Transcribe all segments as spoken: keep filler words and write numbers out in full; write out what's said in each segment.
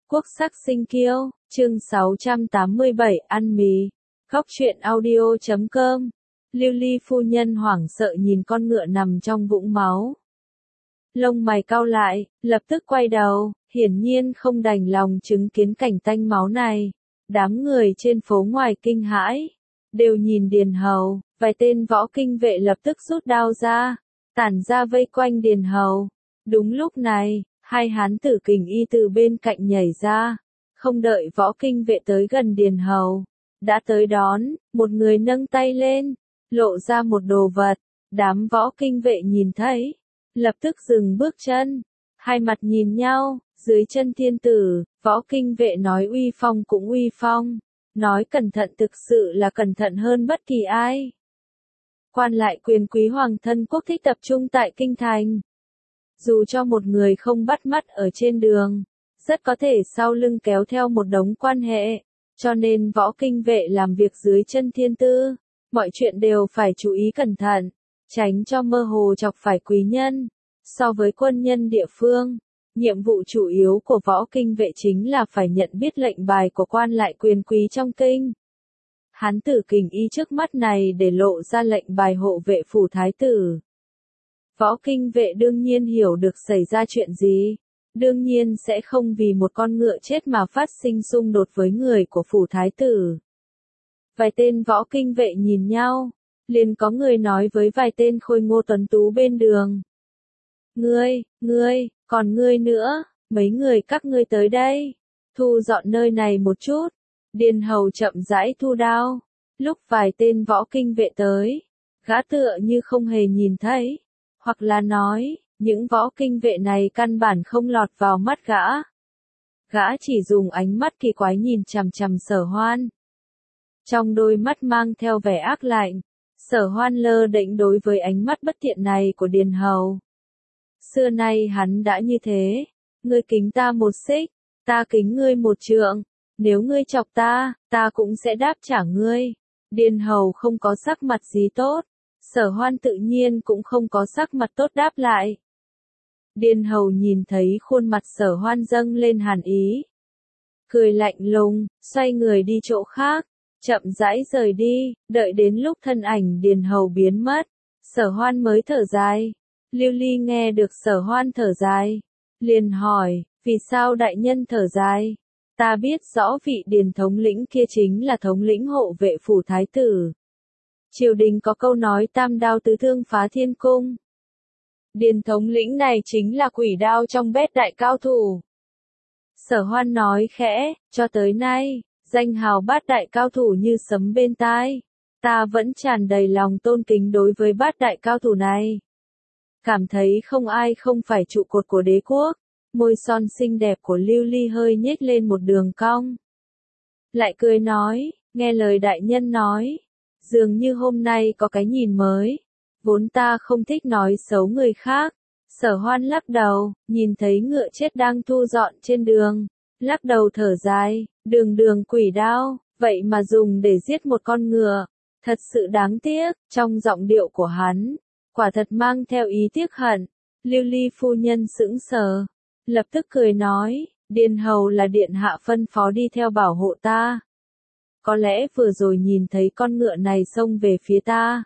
Quốc sắc sinh kiêu, chương sáu trăm tám mươi bảy, ăn mì. Góc truyện audio chấm com. Lưu Ly phu nhân hoảng sợ nhìn con ngựa nằm trong vũng máu. Lông mày cau lại, lập tức quay đầu, hiển nhiên không đành lòng chứng kiến cảnh tanh máu này. Đám người trên phố ngoài kinh hãi, đều nhìn Điền Hầu, vài tên võ kinh vệ lập tức rút đao ra, tản ra vây quanh Điền Hầu. Đúng lúc này, hai hán tử kình y từ bên cạnh nhảy ra, không đợi võ kinh vệ tới gần Điền Hầu, đã tới đón, một người nâng tay lên, lộ ra một đồ vật, đám võ kinh vệ nhìn thấy, lập tức dừng bước chân, hai mặt nhìn nhau, dưới chân thiên tử, võ kinh vệ nói uy phong cũng uy phong, nói cẩn thận thực sự là cẩn thận hơn bất kỳ ai. Quan lại quyền quý hoàng thân quốc thích tập trung tại kinh thành. Dù cho một người không bắt mắt ở trên đường, rất có thể sau lưng kéo theo một đống quan hệ, cho nên võ kinh vệ làm việc dưới chân thiên tư, mọi chuyện đều phải chú ý cẩn thận, tránh cho mơ hồ chọc phải quý nhân. So với quân nhân địa phương, nhiệm vụ chủ yếu của võ kinh vệ chính là phải nhận biết lệnh bài của quan lại quyền quý trong kinh. Hán tử kình y trước mắt này để lộ ra lệnh bài hộ vệ phủ thái tử. Võ kinh vệ đương nhiên hiểu được xảy ra chuyện gì, đương nhiên sẽ không vì một con ngựa chết mà phát sinh xung đột với người của phủ thái tử. Vài tên võ kinh vệ nhìn nhau, liền có người nói với vài tên khôi ngô tuấn tú bên đường. Ngươi, ngươi, còn ngươi nữa, mấy người các ngươi tới đây, thu dọn nơi này một chút. Điền Hầu chậm rãi thu đao, lúc vài tên võ kinh vệ tới, gã tựa như không hề nhìn thấy. Hoặc là nói, những võ kinh vệ này căn bản không lọt vào mắt gã. Gã chỉ dùng ánh mắt kỳ quái nhìn chằm chằm Sở Hoan. Trong đôi mắt mang theo vẻ ác lạnh, Sở Hoan lơ đễnh đối với ánh mắt bất thiện này của Điền Hầu. Xưa nay hắn đã như thế, ngươi kính ta một xích, ta kính ngươi một trượng, nếu ngươi chọc ta, ta cũng sẽ đáp trả ngươi. Điền Hầu không có sắc mặt gì tốt. Sở Hoan tự nhiên cũng không có sắc mặt tốt đáp lại. Điền Hầu nhìn thấy khuôn mặt Sở Hoan dâng lên hàn ý. Cười lạnh lùng, xoay người đi chỗ khác, chậm rãi rời đi, đợi đến lúc thân ảnh Điền Hầu biến mất. Sở Hoan mới thở dài. Lưu Ly nghe được Sở Hoan thở dài, liền hỏi, vì sao đại nhân thở dài? Ta biết rõ vị Điền thống lĩnh kia chính là thống lĩnh hộ vệ phủ thái tử. Triều đình có câu nói tam đao tứ thương phá thiên cung. Điền thống lĩnh này chính là quỷ đao trong bét đại cao thủ. Sở Hoan nói khẽ, cho tới nay, danh hào bát đại cao thủ như sấm bên tai. Ta vẫn tràn đầy lòng tôn kính đối với bát đại cao thủ này. Cảm thấy không ai không phải trụ cột của đế quốc. Môi son xinh đẹp của Lưu Ly hơi nhếch lên một đường cong. Lại cười nói, nghe lời đại nhân nói. Dường như hôm nay có cái nhìn mới. Vốn ta không thích nói xấu người khác. Sở Hoan lắc đầu, nhìn thấy ngựa chết đang thu dọn trên đường. Lắc đầu thở dài, đường đường quỷ đao, vậy mà dùng để giết một con ngựa. Thật sự đáng tiếc, trong giọng điệu của hắn, quả thật mang theo ý tiếc hận. Lưu Ly phu nhân sững sờ, lập tức cười nói, Điền Hầu là điện hạ phân phó đi theo bảo hộ ta. Có lẽ vừa rồi nhìn thấy con ngựa này xông về phía ta,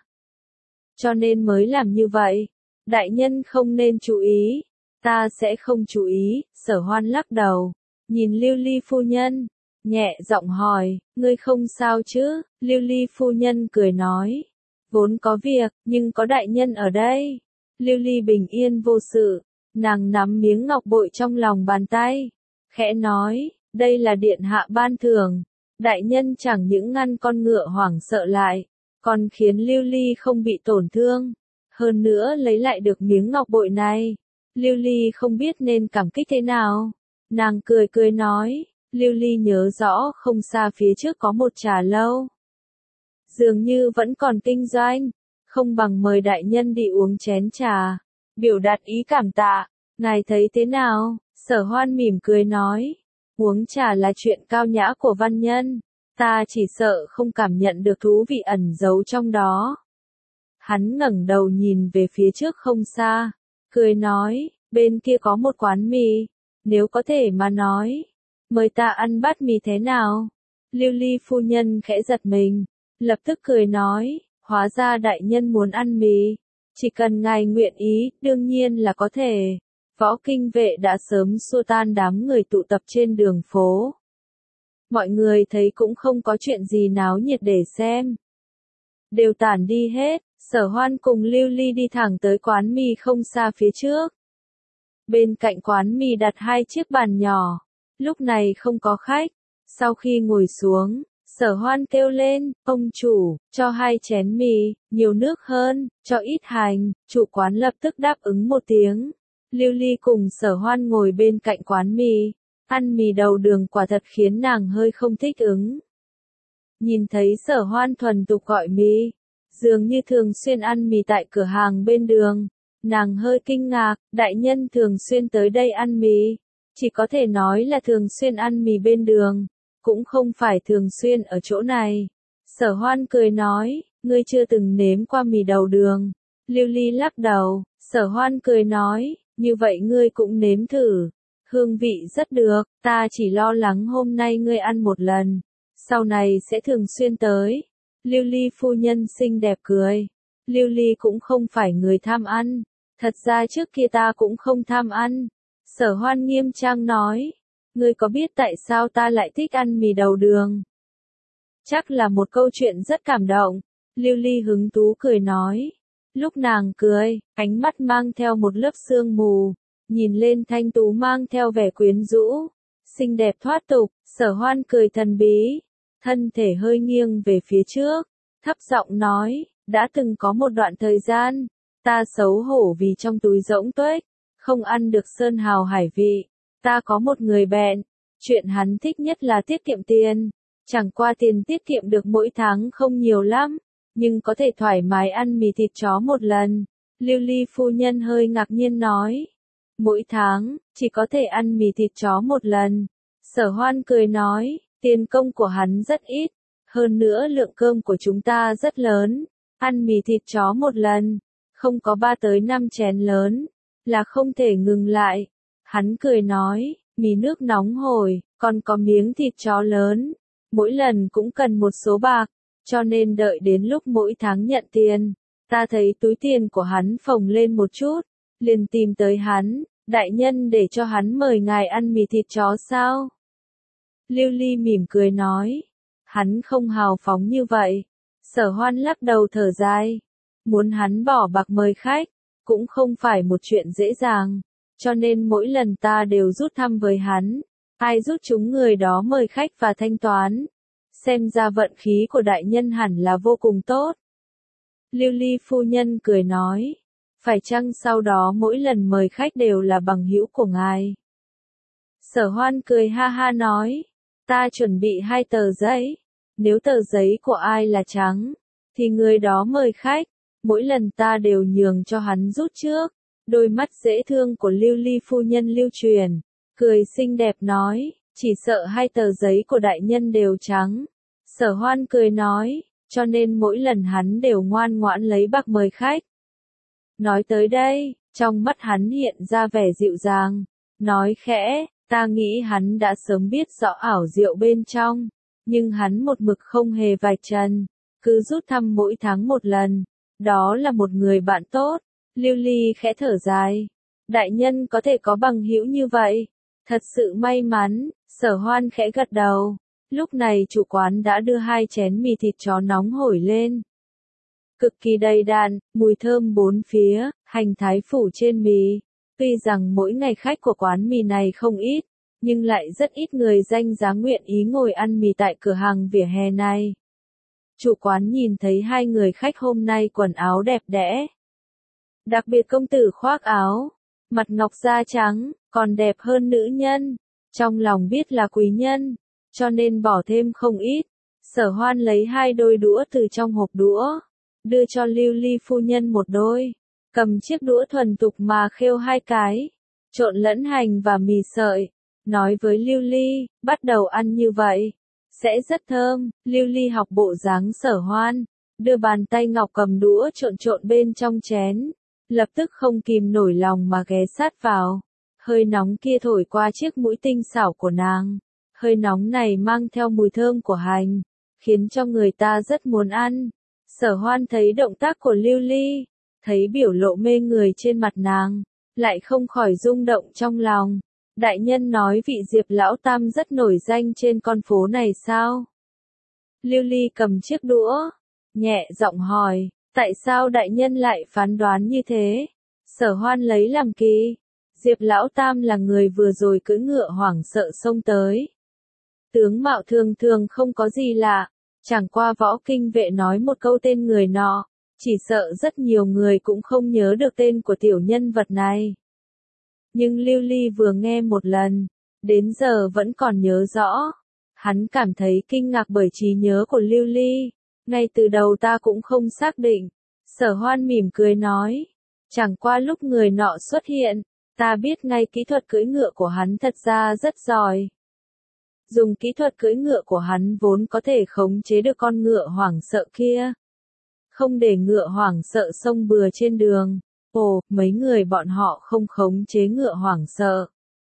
cho nên mới làm như vậy. Đại nhân không nên chú ý. Ta sẽ không chú ý. Sở Hoan lắc đầu, nhìn Lưu Ly phu nhân, nhẹ giọng hỏi, ngươi không sao chứ? Lưu Ly phu nhân cười nói, vốn có việc, nhưng có đại nhân ở đây. Lưu Ly bình yên vô sự, nàng nắm miếng ngọc bội trong lòng bàn tay, khẽ nói, đây là điện hạ ban thưởng. Đại nhân chẳng những ngăn con ngựa hoảng sợ lại, còn khiến Lưu Ly không bị tổn thương. Hơn nữa lấy lại được miếng ngọc bội này. Lưu Ly không biết nên cảm kích thế nào. Nàng cười cười nói, Lưu Ly nhớ rõ không xa phía trước có một trà lâu. Dường như vẫn còn kinh doanh, không bằng mời đại nhân đi uống chén trà, biểu đạt ý cảm tạ. Ngài thấy thế nào? Sở Hoan mỉm cười nói. Uống trà là chuyện cao nhã của văn nhân, ta chỉ sợ không cảm nhận được thú vị ẩn giấu trong đó. Hắn ngẩng đầu nhìn về phía trước không xa, cười nói, bên kia có một quán mì, nếu có thể mà nói, mời ta ăn bát mì thế nào? Lưu Ly phu nhân khẽ giật mình, lập tức cười nói, hóa ra đại nhân muốn ăn mì. Chỉ cần ngài nguyện ý, đương nhiên là có thể. Võ Kinh Vệ đã sớm xua tan đám người tụ tập trên đường phố. Mọi người thấy cũng không có chuyện gì náo nhiệt để xem. Đều tản đi hết, Sở Hoan cùng Lưu Ly đi thẳng tới quán mì không xa phía trước. Bên cạnh quán mì đặt hai chiếc bàn nhỏ, lúc này không có khách. Sau khi ngồi xuống, Sở Hoan kêu lên, ông chủ, cho hai chén mì, nhiều nước hơn, cho ít hành. Chủ quán lập tức đáp ứng một tiếng. Lưu Ly cùng Sở Hoan ngồi bên cạnh quán mì, ăn mì đầu đường quả thật khiến nàng hơi không thích ứng. Nhìn thấy Sở Hoan thuần tục gọi mì, dường như thường xuyên ăn mì tại cửa hàng bên đường, nàng hơi kinh ngạc, đại nhân thường xuyên tới đây ăn mì, chỉ có thể nói là thường xuyên ăn mì bên đường, cũng không phải thường xuyên ở chỗ này. Sở Hoan cười nói, ngươi chưa từng nếm qua mì đầu đường. Lưu Ly lắc đầu, Sở Hoan cười nói, như vậy ngươi cũng nếm thử, hương vị rất được, ta chỉ lo lắng hôm nay ngươi ăn một lần, sau này sẽ thường xuyên tới. Lưu Ly phu nhân xinh đẹp cười, Lưu Ly cũng không phải người tham ăn, thật ra trước kia ta cũng không tham ăn. Sở Hoan nghiêm trang nói, ngươi có biết tại sao ta lại thích ăn mì đầu đường? Chắc là một câu chuyện rất cảm động. Lưu Ly hứng thú cười nói. Lúc nàng cười, ánh mắt mang theo một lớp sương mù, nhìn lên thanh tú mang theo vẻ quyến rũ, xinh đẹp thoát tục. Sở Hoan cười thần bí, thân thể hơi nghiêng về phía trước, thấp giọng nói, đã từng có một đoạn thời gian, ta xấu hổ vì trong túi rỗng tuếch, không ăn được sơn hào hải vị. Ta có một người bạn, chuyện hắn thích nhất là tiết kiệm tiền, chẳng qua tiền tiết kiệm được mỗi tháng không nhiều lắm, nhưng có thể thoải mái ăn mì thịt chó một lần. Lưu Ly phu nhân hơi ngạc nhiên nói, mỗi tháng, chỉ có thể ăn mì thịt chó một lần. Sở Hoan cười nói, tiền công của hắn rất ít, hơn nữa lượng cơm của chúng ta rất lớn, ăn mì thịt chó một lần, không có ba tới năm chén lớn, là không thể ngừng lại. Hắn cười nói, mì nước nóng hổi, còn có miếng thịt chó lớn, mỗi lần cũng cần một số bạc, cho nên đợi đến lúc mỗi tháng nhận tiền, ta thấy túi tiền của hắn phồng lên một chút, liền tìm tới hắn, đại nhân để cho hắn mời ngài ăn mì thịt chó sao? Lưu Ly mỉm cười nói, hắn không hào phóng như vậy. Sở Hoan lắc đầu thở dài, muốn hắn bỏ bạc mời khách, cũng không phải một chuyện dễ dàng. Cho nên mỗi lần ta đều rút thăm với hắn, ai rút chúng người đó mời khách và thanh toán. Xem ra vận khí của đại nhân hẳn là vô cùng tốt. Lưu Ly phu nhân cười nói, phải chăng sau đó mỗi lần mời khách đều là bằng hữu của ngài? Sở Hoan cười ha ha nói, ta chuẩn bị hai tờ giấy, nếu tờ giấy của ai là trắng, thì người đó mời khách, mỗi lần ta đều nhường cho hắn rút trước. Đôi mắt dễ thương của Lưu Ly phu nhân lưu truyền, cười xinh đẹp nói, chỉ sợ hai tờ giấy của đại nhân đều trắng. Sở Hoan cười nói, cho nên mỗi lần hắn đều ngoan ngoãn lấy bạc mời khách. Nói tới đây, trong mắt hắn hiện ra vẻ dịu dàng, nói khẽ, ta nghĩ hắn đã sớm biết rõ ảo diệu bên trong, nhưng hắn một mực không hề vạch trần, cứ rút thăm mỗi tháng một lần, đó là một người bạn tốt. Lưu Ly khẽ thở dài, đại nhân có thể có bằng hữu như vậy, thật sự may mắn. Sở Hoan khẽ gật đầu, lúc này chủ quán đã đưa hai chén mì thịt chó nóng hổi lên. Cực kỳ đầy đặn, mùi thơm bốn phía, hành thái phủ trên mì. Tuy rằng mỗi ngày khách của quán mì này không ít, nhưng lại rất ít người danh giá nguyện ý ngồi ăn mì tại cửa hàng vỉa hè này. Chủ quán nhìn thấy hai người khách hôm nay quần áo đẹp đẽ. Đặc biệt công tử khoác áo, mặt ngọc da trắng, còn đẹp hơn nữ nhân, trong lòng biết là quý nhân, cho nên bỏ thêm không ít. Sở Hoan lấy hai đôi đũa từ trong hộp đũa, đưa cho Lưu Ly phu nhân một đôi, cầm chiếc đũa thuần tục mà khêu hai cái, trộn lẫn hành và mì sợi, nói với Lưu Ly, bắt đầu ăn như vậy, sẽ rất thơm. Lưu Ly học bộ dáng Sở Hoan, đưa bàn tay ngọc cầm đũa trộn trộn bên trong chén. Lập tức không kìm nổi lòng mà ghé sát vào, hơi nóng kia thổi qua chiếc mũi tinh xảo của nàng, Hơi nóng này mang theo mùi thơm của hành, khiến cho người ta rất muốn ăn. Sở Hoan thấy động tác của Lưu Ly, thấy biểu lộ mê người trên mặt nàng, lại không khỏi rung động trong lòng. Đại nhân nói vị Diệp lão tam rất nổi danh trên con phố này sao? Lưu Ly cầm chiếc đũa, nhẹ giọng hỏi, tại sao đại nhân lại phán đoán như thế? Sở Hoan lấy làm kỳ, Diệp lão tam là người vừa rồi cưỡi ngựa hoảng sợ xông tới. Tướng mạo thường thường không có gì lạ, chẳng qua võ kinh vệ nói một câu tên người nọ, chỉ sợ rất nhiều người cũng không nhớ được tên của tiểu nhân vật này. Nhưng Lưu Ly vừa nghe một lần, đến giờ vẫn còn nhớ rõ. Hắn cảm thấy kinh ngạc bởi trí nhớ của Lưu Ly, ngay từ đầu ta cũng không xác định. Sở Hoan mỉm cười nói, chẳng qua lúc người nọ xuất hiện, ta biết ngay kỹ thuật cưỡi ngựa của hắn thật ra rất giỏi. Dùng kỹ thuật cưỡi ngựa của hắn vốn có thể khống chế được con ngựa hoảng sợ kia. Không để ngựa hoảng sợ xông bừa trên đường. Ồ, mấy người bọn họ không khống chế ngựa hoảng sợ.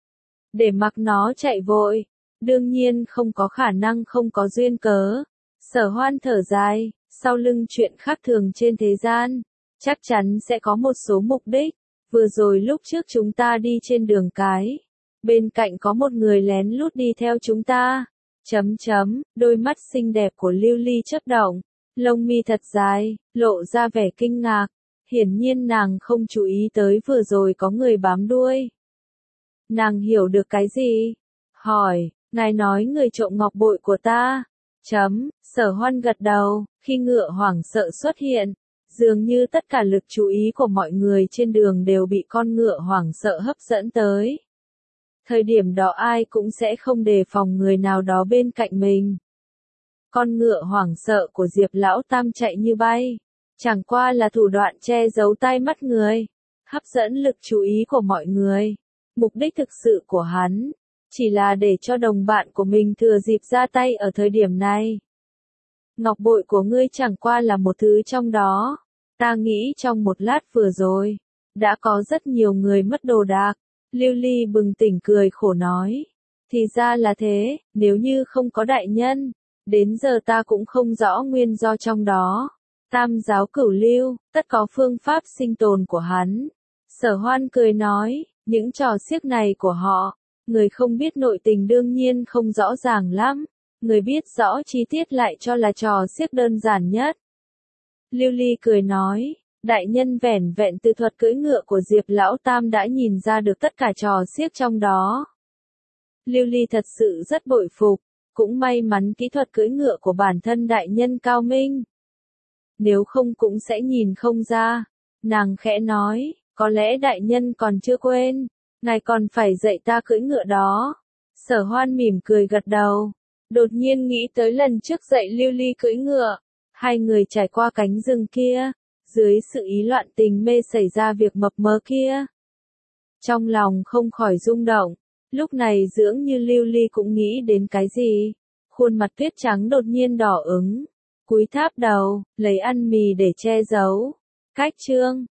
Để mặc nó chạy vội, đương nhiên không có khả năng không có duyên cớ. Sở Hoan thở dài, sau lưng chuyện khác thường trên thế gian, chắc chắn sẽ có một số mục đích. Vừa rồi lúc trước chúng ta đi trên đường cái, bên cạnh có một người lén lút đi theo chúng ta. Chấm chấm, đôi mắt xinh đẹp của Lưu Ly chớp động, lông mi thật dài, lộ ra vẻ kinh ngạc. Hiển nhiên nàng không chú ý tới vừa rồi có người bám đuôi. Nàng hiểu được cái gì? Hỏi, ngài nói người trộm ngọc bội của ta. Chấm, Sở Hoan gật đầu, khi ngựa hoảng sợ xuất hiện, dường như tất cả lực chú ý của mọi người trên đường đều bị con ngựa hoảng sợ hấp dẫn tới. Thời điểm đó ai cũng sẽ không đề phòng người nào đó bên cạnh mình. Con ngựa hoảng sợ của Diệp lão tam chạy như bay, chẳng qua là thủ đoạn che giấu tai mắt người, hấp dẫn lực chú ý của mọi người. Mục đích thực sự của hắn, chỉ là để cho đồng bạn của mình thừa dịp ra tay ở thời điểm này. Ngọc bội của ngươi chẳng qua là một thứ trong đó. Ta nghĩ trong một lát vừa rồi, đã có rất nhiều người mất đồ đạc. Lưu Ly bừng tỉnh cười khổ nói. Thì ra là thế, nếu như không có đại nhân, đến giờ ta cũng không rõ nguyên do trong đó. Tam giáo cửu lưu, tất có phương pháp sinh tồn của hắn. Sở Hoan cười nói, những trò xiếc này của họ, người không biết nội tình đương nhiên không rõ ràng lắm, người biết rõ chi tiết lại cho là trò xiếc đơn giản nhất. Lưu Ly cười nói, đại nhân vẻn vẹn từ thuật cưỡi ngựa của Diệp lão tam đã nhìn ra được tất cả trò xiếc trong đó. Lưu Ly thật sự rất bội phục, cũng may mắn kỹ thuật cưỡi ngựa của bản thân đại nhân cao minh. Nếu không cũng sẽ nhìn không ra. Nàng khẽ nói, có lẽ đại nhân còn chưa quên, ngài còn phải dạy ta cưỡi ngựa đó. Sở Hoan mỉm cười gật đầu, đột nhiên nghĩ tới lần trước dạy Lưu Ly cưỡi ngựa, hai người trải qua cánh rừng kia, dưới sự ý loạn tình mê xảy ra việc mập mờ kia. Trong lòng không khỏi rung động, lúc này dưỡng như Lưu Ly cũng nghĩ đến cái gì, khuôn mặt tuyết trắng đột nhiên đỏ ứng, cúi tháp đầu, lấy ăn mì để che giấu. Cách chương